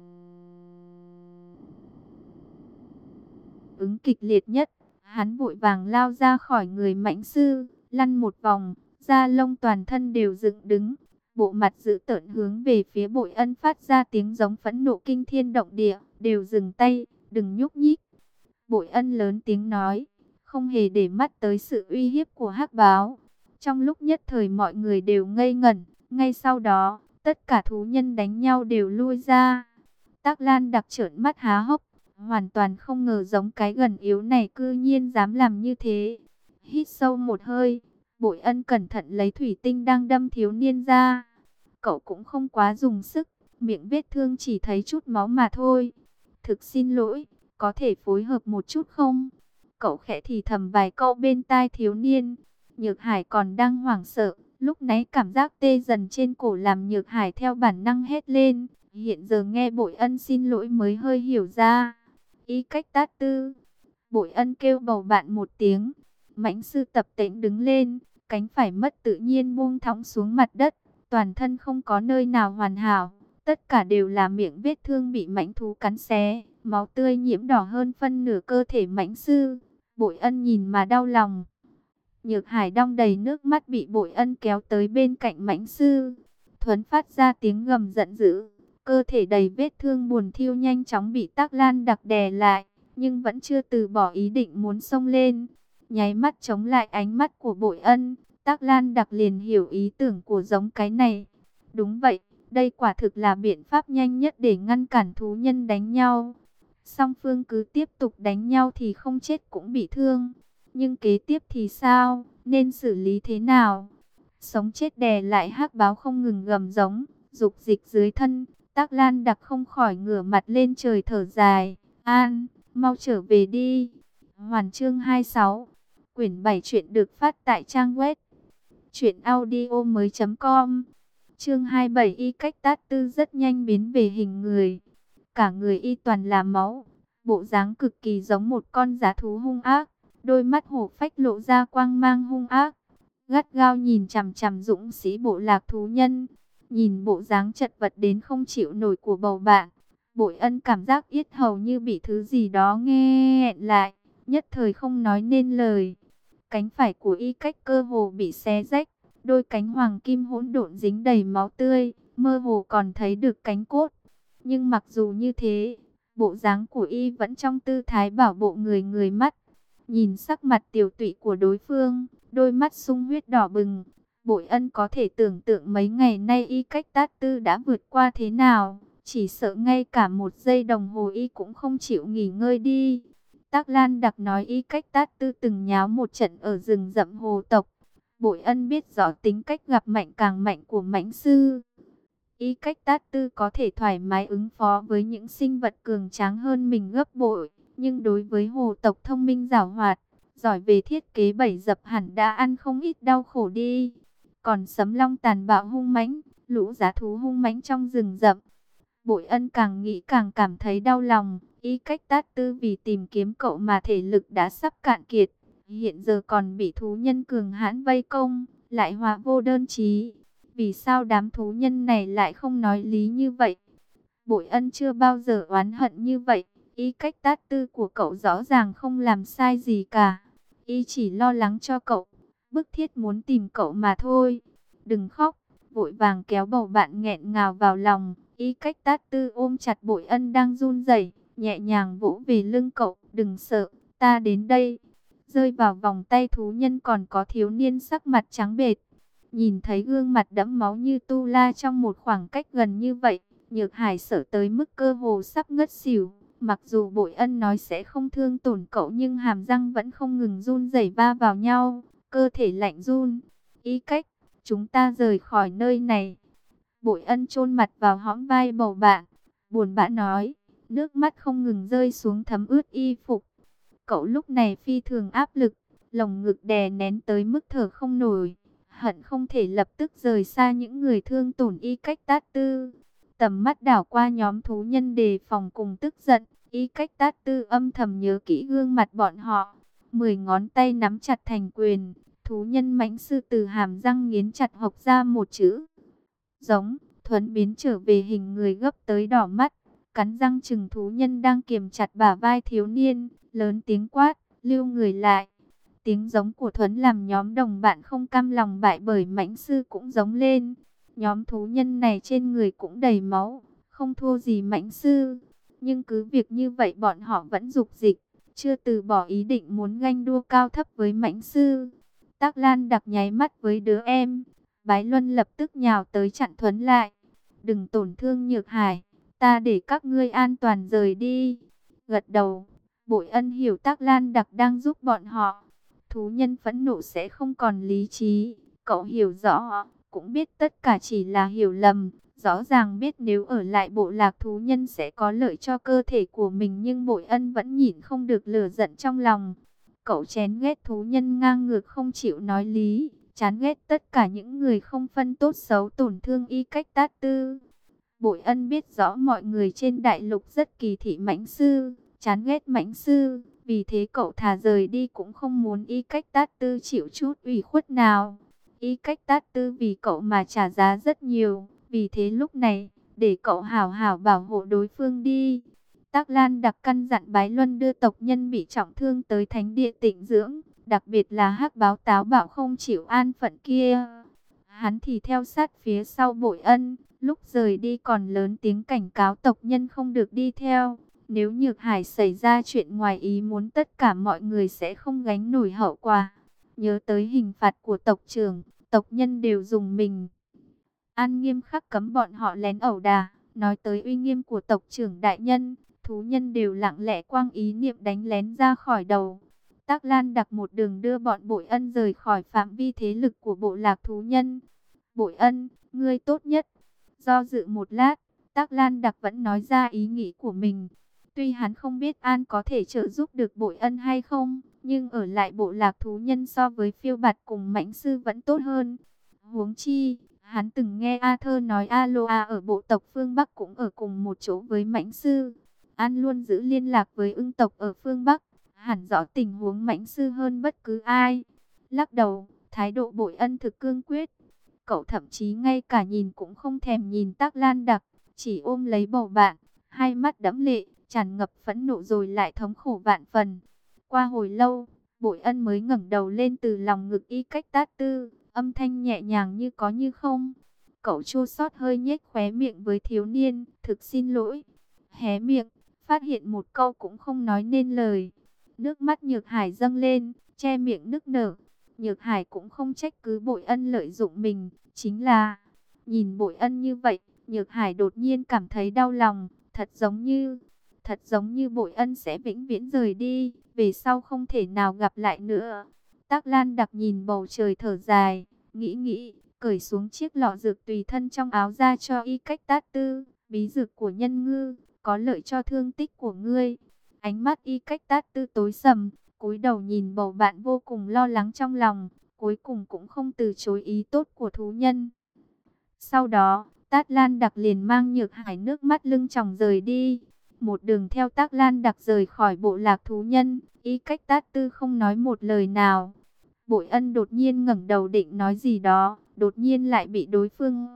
ứng kịch liệt nhất, hắn vội vàng lao ra khỏi người mãnh sư, lăn một vòng, da lông toàn thân đều dựng đứng, bộ mặt dữ tợn hướng về phía Bội Ân phát ra tiếng giống phẫn nộ kinh thiên động địa, đều dừng tay, đừng nhúc nhích. Bội Ân lớn tiếng nói, không hề để mắt tới sự uy hiếp của hắc báo. Trong lúc nhất thời mọi người đều ngây ngẩn, ngay sau đó, tất cả thú nhân đánh nhau đều lui ra. Tắc Lan đặc trợn mắt há hốc, hoàn toàn không ngờ giống cái gần yếu này cư nhiên dám làm như thế. Hít sâu một hơi, Bội Ân cẩn thận lấy thủy tinh đang đâm thiếu niên ra. Cậu cũng không quá dùng sức, miệng vết thương chỉ thấy chút máu mà thôi. Thực xin lỗi, có thể phối hợp một chút không? Cậu khẽ thì thầm vài câu bên tai thiếu niên. Nhược Hải còn đang hoảng sợ, lúc nãy cảm giác tê dần trên cổ làm Nhược Hải theo bản năng hét lên. Hiện giờ nghe Bội Ân xin lỗi mới hơi hiểu ra. Y cách tát tư. Bội Ân kêu bầu bạn một tiếng. Mãnh sư tập tễnh đứng lên, cánh phải mất tự nhiên buông thõng xuống mặt đất, toàn thân không có nơi nào hoàn hảo, tất cả đều là miệng vết thương bị mãnh thú cắn xé, máu tươi nhiễm đỏ hơn phân nửa cơ thể mãnh sư. Bội Ân nhìn mà đau lòng. Nhược Hải đong đầy nước mắt bị Bội Ân kéo tới bên cạnh mãnh sư. Thuấn phát ra tiếng gầm giận dữ, cơ thể đầy vết thương buồn thiêu nhanh chóng bị Tắc Lan Đặc đè lại, nhưng vẫn chưa từ bỏ ý định muốn xông lên. Nháy mắt chống lại ánh mắt của Bội Ân, Tắc Lan Đặc liền hiểu ý tưởng của giống cái này. Đúng vậy, đây quả thực là biện pháp nhanh nhất để ngăn cản thú nhân đánh nhau. Song phương cứ tiếp tục đánh nhau thì không chết cũng bị thương. Nhưng kế tiếp thì sao? Nên xử lý thế nào? Sống chết đè lại hắc báo không ngừng gầm giống, dục dịch dưới thân. Tắc Lan Đặc không khỏi ngửa mặt lên trời thở dài. An, mau trở về đi. Hoàn chương hai mươi sáu. Quyển bảy truyện được phát tại trang web truyện audio mới chấm com. Chương hai mươi bảy. Y Cách Tát Tư rất nhanh biến về hình người. Cả người y toàn là máu, bộ dáng cực kỳ giống một con dã thú hung ác, đôi mắt hổ phách lộ ra quang mang hung ác, gắt gao nhìn chằm chằm dũng sĩ bộ lạc thú nhân. Nhìn bộ dáng chật vật đến không chịu nổi của bầu bạn, Bội Ân cảm giác yết hầu như bị thứ gì đó nghẹn lại, nhất thời không nói nên lời. Cánh phải của Y Cách cơ hồ bị xé rách, đôi cánh hoàng kim hỗn độn dính đầy máu tươi, mơ hồ còn thấy được cánh cốt. Nhưng mặc dù như thế, bộ dáng của y vẫn trong tư thái bảo bộ người người mắt. Nhìn sắc mặt tiểu tụy của đối phương, đôi mắt sung huyết đỏ bừng, Bội Ân có thể tưởng tượng mấy ngày nay Y Cách Tát Tư đã vượt qua thế nào. Chỉ sợ ngay cả một giây đồng hồ y cũng không chịu nghỉ ngơi đi. Tắc Lan Đặc nói Y Cách Tát Tư từng nháo một trận ở rừng rậm hồ tộc. Bội Ân biết rõ tính cách gặp mạnh càng mạnh của mãnh sư. Y Cách Tát Tư có thể thoải mái ứng phó với những sinh vật cường tráng hơn mình gấp bội, nhưng đối với hồ tộc thông minh giảo hoạt, giỏi về thiết kế bẫy dập hẳn đã ăn không ít đau khổ đi. Còn Sấm Long tàn bạo hung mãnh, lũ dã thú hung mãnh trong rừng rậm. Bội Ân càng nghĩ càng cảm thấy đau lòng. Y Cách Tát Tư vì tìm kiếm cậu mà thể lực đã sắp cạn kiệt, hiện giờ còn bị thú nhân cường hãn vây công, lại hóa vô đơn chí. Vì sao đám thú nhân này lại không nói lý như vậy? Bội Ân chưa bao giờ oán hận như vậy. Y Cách Tát Tư của cậu rõ ràng không làm sai gì cả. Y chỉ lo lắng cho cậu, bức thiết muốn tìm cậu mà thôi. Đừng khóc, vội vàng kéo bầu bạn nghẹn ngào vào lòng. Y Cách Tát Tư ôm chặt Bội Ân đang run rẩy, nhẹ nhàng vỗ về lưng cậu. Đừng sợ, ta đến đây. Rơi vào vòng tay thú nhân còn có thiếu niên sắc mặt trắng bệch. Nhìn thấy gương mặt đẫm máu như tu la trong một khoảng cách gần như vậy, Nhược Hải sợ tới mức cơ hồ sắp ngất xỉu. Mặc dù Bội Ân nói sẽ không thương tổn cậu, nhưng hàm răng vẫn không ngừng run rẩy va vào nhau, cơ thể lạnh run. Y Cách, chúng ta rời khỏi nơi này. Bội Ân chôn mặt vào hõm vai bầu bạn, buồn bã nói, nước mắt không ngừng rơi xuống thấm ướt y phục. Cậu lúc này phi thường áp lực, lồng ngực đè nén tới mức thở không nổi, hận không thể lập tức rời xa những người thương tổn Y Cách Tát Tư. Tầm mắt đảo qua nhóm thú nhân đề phòng cùng tức giận, Y Cách Tát Tư âm thầm nhớ kỹ gương mặt bọn họ. Mười ngón tay nắm chặt thành quyền, thú nhân mãnh sư từ hàm răng nghiến chặt hộc ra một chữ giống. Thuấn biến trở về hình người gấp tới đỏ mắt, cắn răng chừng thú nhân đang kiềm chặt bả vai thiếu niên, lớn tiếng quát, lưu người lại. Tiếng giống của Thuấn làm nhóm đồng bạn không cam lòng bại bởi mãnh sư cũng giống lên. Nhóm thú nhân này trên người cũng đầy máu, không thua gì mãnh sư. Nhưng cứ việc như vậy bọn họ vẫn dục dịch, chưa từ bỏ ý định muốn ganh đua cao thấp với mãnh sư. Tắc Lan Đặc nháy mắt với đứa em. Bái Luân lập tức nhào tới chặn Thuấn lại. Đừng tổn thương Nhược Hải, ta để các ngươi an toàn rời đi. Gật đầu, Bội Ân hiểu Tắc Lan Đặc đang giúp bọn họ. Thú nhân phẫn nộ sẽ không còn lý trí. Cậu hiểu rõ, cũng biết tất cả chỉ là hiểu lầm. Rõ ràng biết nếu ở lại bộ lạc thú nhân sẽ có lợi cho cơ thể của mình, nhưng Bội Ân vẫn nhịn không được lửa giận trong lòng. Cậu chán ghét thú nhân ngang ngược không chịu nói lý, chán ghét tất cả những người không phân tốt xấu tổn thương Y Cách Tát Tư. Bội Ân biết rõ mọi người trên đại lục rất kỳ thị mãnh sư, chán ghét mãnh sư, Vì thế cậu thà rời đi cũng không muốn Y Cách Tát Tư chịu chút ủy khuất nào. Y Cách Tát Tư vì cậu mà trả giá rất nhiều. Vì thế lúc này, để cậu hảo hảo bảo hộ đối phương đi. Tắc Lan đặc căn dặn Bái Luân đưa tộc nhân bị trọng thương tới thánh địa tịnh dưỡng. Đặc biệt là hắc báo táo bạo không chịu an phận kia. Hắn thì theo sát phía sau Bội Ân. Lúc rời đi còn lớn tiếng cảnh cáo tộc nhân không được đi theo. Nếu Nhược Hải xảy ra chuyện ngoài ý muốn, tất cả mọi người sẽ không gánh nổi hậu quả. Nhớ tới hình phạt của tộc trưởng, tộc nhân đều dùng mình. An nghiêm khắc cấm bọn họ lén ẩu đả. Nói tới uy nghiêm của tộc trưởng đại nhân, thú nhân đều lặng lẽ quang ý niệm đánh lén ra khỏi đầu. Tắc Lan đặc một đường đưa bọn Bội Ân rời khỏi phạm vi thế lực của bộ lạc thú nhân. Bội Ân, ngươi tốt nhất. Do dự một lát, Tắc Lan đặc vẫn nói ra ý nghĩ của mình. Tuy hắn không biết An có thể trợ giúp được Bội Ân hay không, nhưng ở lại bộ lạc thú nhân so với phiêu bạt cùng mãnh sư vẫn tốt hơn. Huống chi, hắn từng nghe A Thơ nói Aloa ở bộ tộc phương Bắc cũng ở cùng một chỗ với mãnh sư. An luôn giữ liên lạc với ưng tộc ở phương Bắc, hẳn rõ tình huống mãnh sư hơn bất cứ ai. Lắc đầu, thái độ Bội Ân thực cương quyết. Cậu thậm chí ngay cả nhìn cũng không thèm nhìn Tắc Lan đặc, chỉ ôm lấy bầu bạn, hai mắt đẫm lệ, tràn ngập phẫn nộ rồi lại thống khổ vạn phần. Qua hồi lâu, Bội Ân mới ngẩng đầu lên từ lòng ngực Y Cách Tát Tư, âm thanh nhẹ nhàng như có như không. Cậu chua xót hơi nhếch khóe miệng với thiếu niên, thực xin lỗi. Hé miệng, phát hiện một câu cũng không nói nên lời. Nước mắt Nhược Hải dâng lên, che miệng nức nở. Nhược Hải cũng không trách cứ Bội Ân lợi dụng mình, chính là nhìn Bội Ân như vậy, Nhược Hải đột nhiên cảm thấy đau lòng, thật giống như thật giống như Bội Ân sẽ vĩnh viễn rời đi, về sau không thể nào gặp lại nữa. Tắc Lan đặc nhìn bầu trời thở dài, nghĩ nghĩ, cởi xuống chiếc lọ dược tùy thân trong áo ra cho Y Cách Tát Tư, bí dược của nhân ngư, có lợi cho thương tích của ngươi. Ánh mắt Y Cách Tát Tư tối sầm, cúi đầu nhìn bầu bạn vô cùng lo lắng trong lòng, cuối cùng cũng không từ chối ý tốt của thú nhân. Sau đó, Tát Lan đặc liền mang Nhược Hải nước mắt lưng tròng rời đi. Một đường theo Tắc Lan đặc rời khỏi bộ lạc thú nhân, Y Cách Tát Tư không nói một lời nào. Bội Ân đột nhiên ngẩng đầu định nói gì đó, đột nhiên lại bị đối phương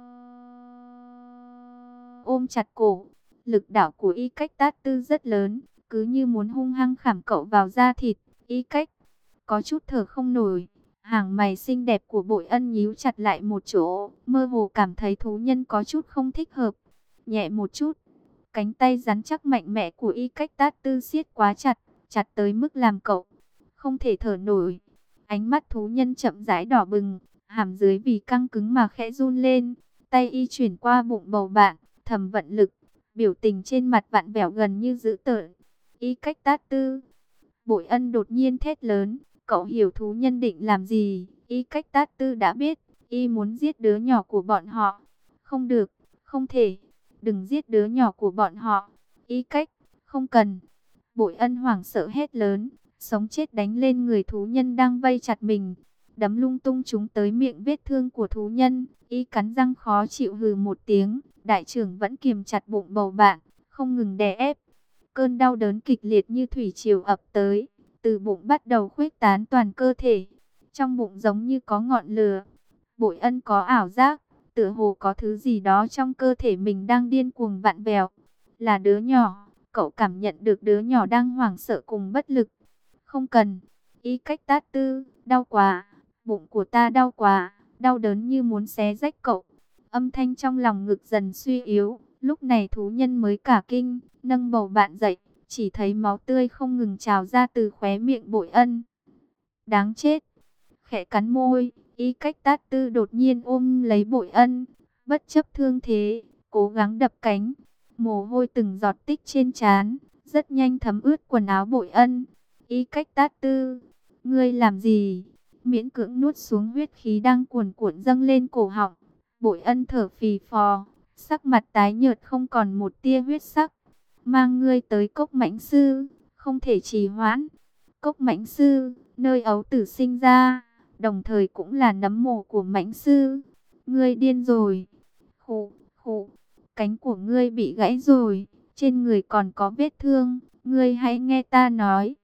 ôm chặt cổ. Lực đạo của Y Cách Tát Tư rất lớn, cứ như muốn hung hăng khảm cậu vào da thịt. Y Cách có chút thở không nổi, hàng mày xinh đẹp của Bội Ân nhíu chặt lại một chỗ, mơ hồ cảm thấy thú nhân có chút không thích hợp. Nhẹ một chút, cánh tay rắn chắc mạnh mẽ của Y Cách Tát Tư siết quá chặt, chặt tới mức làm cậu không thể thở nổi. Ánh mắt thú nhân chậm rãi đỏ bừng, hàm dưới vì căng cứng mà khẽ run lên. Tay y chuyển qua bụng bầu bạn, thầm vận lực, biểu tình trên mặt vặn vẹo gần như dữ tợn. Y Cách Tát Tư. Bội Ân đột nhiên thét lớn, cậu hiểu thú nhân định làm gì? Y Cách Tát Tư đã biết, y muốn giết đứa nhỏ của bọn họ. Không được, không thể, đừng giết đứa nhỏ của bọn họ. Y Cách, không cần. Bội Ân hoảng sợ hét lớn, sống chết đánh lên người thú nhân đang vây chặt mình, đấm lung tung chúng tới miệng vết thương của thú nhân. Y cắn răng khó chịu hừ một tiếng, đại trưởng vẫn kiềm chặt bụng bầu bạn, không ngừng đè ép. Cơn đau đớn kịch liệt như thủy triều ập tới, từ bụng bắt đầu khuếch tán toàn cơ thể. Trong bụng giống như có ngọn lửa. Bội Ân có ảo giác, tựa hồ có thứ gì đó trong cơ thể mình đang điên cuồng vặn vẹo. Là đứa nhỏ, cậu cảm nhận được đứa nhỏ đang hoảng sợ cùng bất lực. Không cần. Y Cách Tát Tư, đau quá, bụng của ta đau quá, đau đớn như muốn xé rách cậu. Âm thanh trong lòng ngực dần suy yếu, lúc này thú nhân mới cả kinh, nâng bầu bạn dậy, chỉ thấy máu tươi không ngừng trào ra từ khóe miệng Bội Ân. Đáng chết. Khẽ cắn môi, Y Cách Tát Tư đột nhiên ôm lấy Bội Ân, bất chấp thương thế, cố gắng đập cánh. Mồ hôi từng giọt tích trên trán, rất nhanh thấm ướt quần áo Bội Ân. Y Cách Tát Tư, ngươi làm gì? Miễn cưỡng nuốt xuống huyết khí đang cuồn cuộn dâng lên cổ họng. Bội Ân thở phì phò, sắc mặt tái nhợt không còn một tia huyết sắc. Mang ngươi tới Cốc Mãnh Sư, không thể trì hoãn. Cốc Mãnh Sư, nơi ấu tử sinh ra, đồng thời cũng là nấm mồ của Mãnh Sư. Ngươi điên rồi. Khụ, khụ, cánh của ngươi bị gãy rồi, trên người còn có vết thương, ngươi hãy nghe ta nói.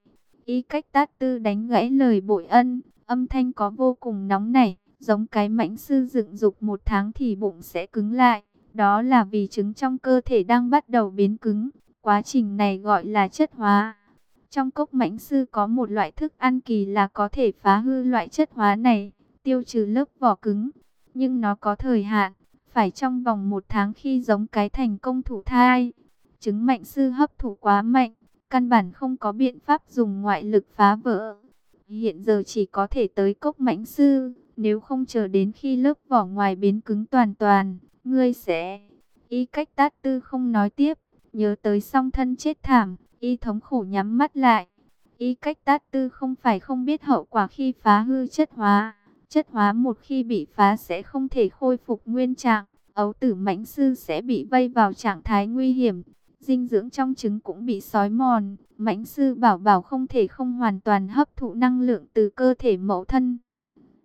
Y Cách Tát Tư đánh gãy lời Bội Ân, âm thanh có vô cùng nóng nảy, giống cái mãnh sư dựng dục một tháng thì bụng sẽ cứng lại. Đó là vì trứng trong cơ thể đang bắt đầu biến cứng, quá trình này gọi là chất hóa. Trong cốc mãnh sư có một loại thức ăn kỳ là có thể phá hư loại chất hóa này, tiêu trừ lớp vỏ cứng. Nhưng nó có thời hạn, phải trong vòng một tháng khi giống cái thành công thụ thai. Trứng mãnh sư hấp thụ quá mạnh, căn bản không có biện pháp dùng ngoại lực phá vỡ. Hiện giờ chỉ có thể tới cốc mãnh sư, nếu không chờ đến khi lớp vỏ ngoài biến cứng toàn toàn, ngươi sẽ... Y Cách Tát Tư không nói tiếp, nhớ tới song thân chết thảm, y thống khổ nhắm mắt lại. Y Cách Tát Tư không phải không biết hậu quả khi phá hư chất hóa. Chất hóa một khi bị phá sẽ không thể khôi phục nguyên trạng, ấu tử mãnh sư sẽ bị vây vào trạng thái nguy hiểm. Dinh dưỡng trong trứng cũng bị xói mòn, mãnh sư bảo bảo không thể không hoàn toàn hấp thụ năng lượng từ cơ thể mẫu thân.